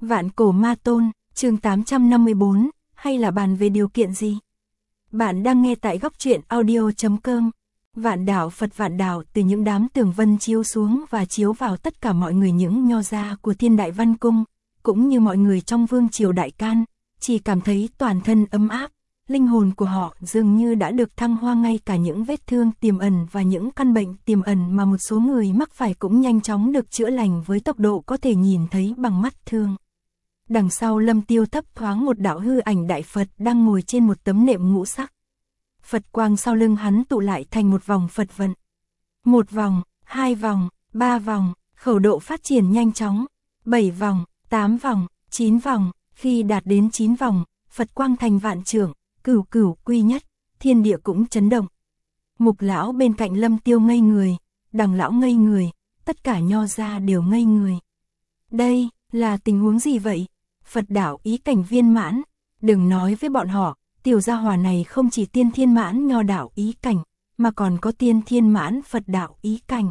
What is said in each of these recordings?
Vạn cổ ma tôn, chương 854, hay là bàn về điều kiện gì? Bạn đang nghe tại góc truyện audio.com. Vạn đảo Phật vạn đảo, từ những đám tường vân chiếu xuống và chiếu vào tất cả mọi người những nho gia của Thiên Đại Văn Cung, cũng như mọi người trong vương triều Đại Can, chỉ cảm thấy toàn thân ấm áp, linh hồn của họ dường như đã được thăng hoa, ngay cả những vết thương tiềm ẩn và những căn bệnh tiềm ẩn mà một số người mắc phải cũng nhanh chóng được chữa lành với tốc độ có thể nhìn thấy bằng mắt thường. Đằng sau Lâm Tiêu thấp thoáng một đạo hư ảnh Đại Phật đang ngồi trên một tấm nệm ngũ sắc. Phật quang sau lưng hắn tụ lại thành một vòng Phật vận. Một vòng, hai vòng, ba vòng, khẩu độ phát triển nhanh chóng. 7 vòng, 8 vòng, 9 vòng, khi đạt đến 9 vòng, Phật quang thành vạn trượng, cửu cửu quy nhất, thiên địa cũng chấn động. Mục lão bên cạnh Lâm Tiêu ngây người, Đằng lão ngây người, tất cả nho gia đều ngây người. Đây là tình huống gì vậy? Phật đạo ý cảnh viên mãn, đừng nói với bọn họ, tiểu gia hỏa này không chỉ tiên thiên mãn nho đạo ý cảnh, mà còn có tiên thiên mãn Phật đạo ý cảnh.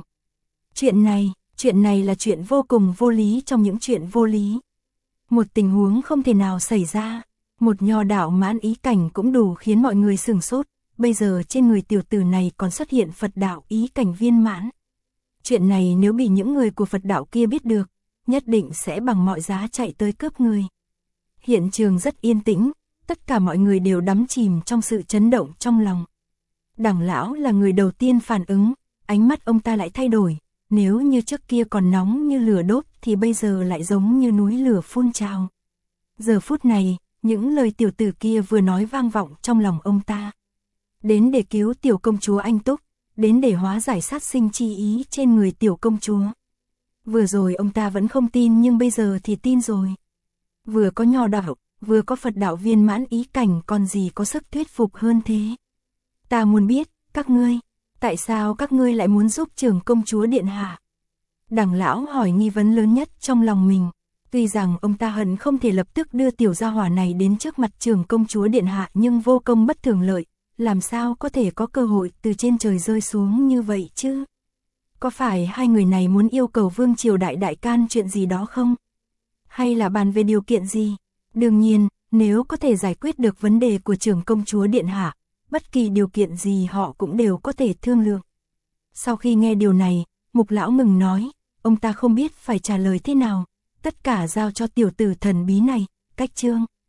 Chuyện này là chuyện vô cùng vô lý trong những chuyện vô lý. Một tình huống không thể nào xảy ra, một nho đạo mãn ý cảnh cũng đủ khiến mọi người sửng sốt, bây giờ trên người tiểu tử này còn xuất hiện Phật đạo ý cảnh viên mãn. Chuyện này nếu bị những người của Phật đạo kia biết được, nhất định sẽ bằng mọi giá chạy tới cướp người. Hiện trường rất yên tĩnh, tất cả mọi người đều đắm chìm trong sự chấn động trong lòng. Đằng lão là người đầu tiên phản ứng, ánh mắt ông ta lại thay đổi, nếu như trước kia còn nóng như lửa đốt thì bây giờ lại giống như núi lửa phun trào. Giờ phút này, những lời tiểu tử kia vừa nói vang vọng trong lòng ông ta. Đến để cứu tiểu công chúa Anh Túc, đến để hóa giải sát sinh chi ý trên người tiểu công chúa. Vừa rồi ông ta vẫn không tin nhưng bây giờ thì tin rồi. Vừa có nho đạo, vừa có Phật đạo viên mãn ý cảnh, còn gì có sức thuyết phục hơn thế. Ta muốn biết, các ngươi, tại sao các ngươi lại muốn giúp trưởng công chúa điện hạ? Đằng lão hỏi nghi vấn lớn nhất trong lòng mình. Tuy rằng ông ta hận không thể lập tức đưa tiểu gia hỏa này đến trước mặt trưởng công chúa điện hạ, nhưng vô công bất thường lợi, làm sao có thể có cơ hội từ trên trời rơi xuống như vậy chứ? Có phải hai người này muốn yêu cầu vương triều Đại Can chuyện gì đó không? Hay là bàn về điều kiện gì? Đương nhiên, nếu có thể giải quyết được vấn đề của trưởng công chúa điện hạ, bất kỳ điều kiện gì họ cũng đều có thể thương lượng. Sau khi nghe điều này, Mục lão ngừng nói, ông ta không biết phải trả lời thế nào, tất cả giao cho tiểu tử thần bí này, Cách Trương.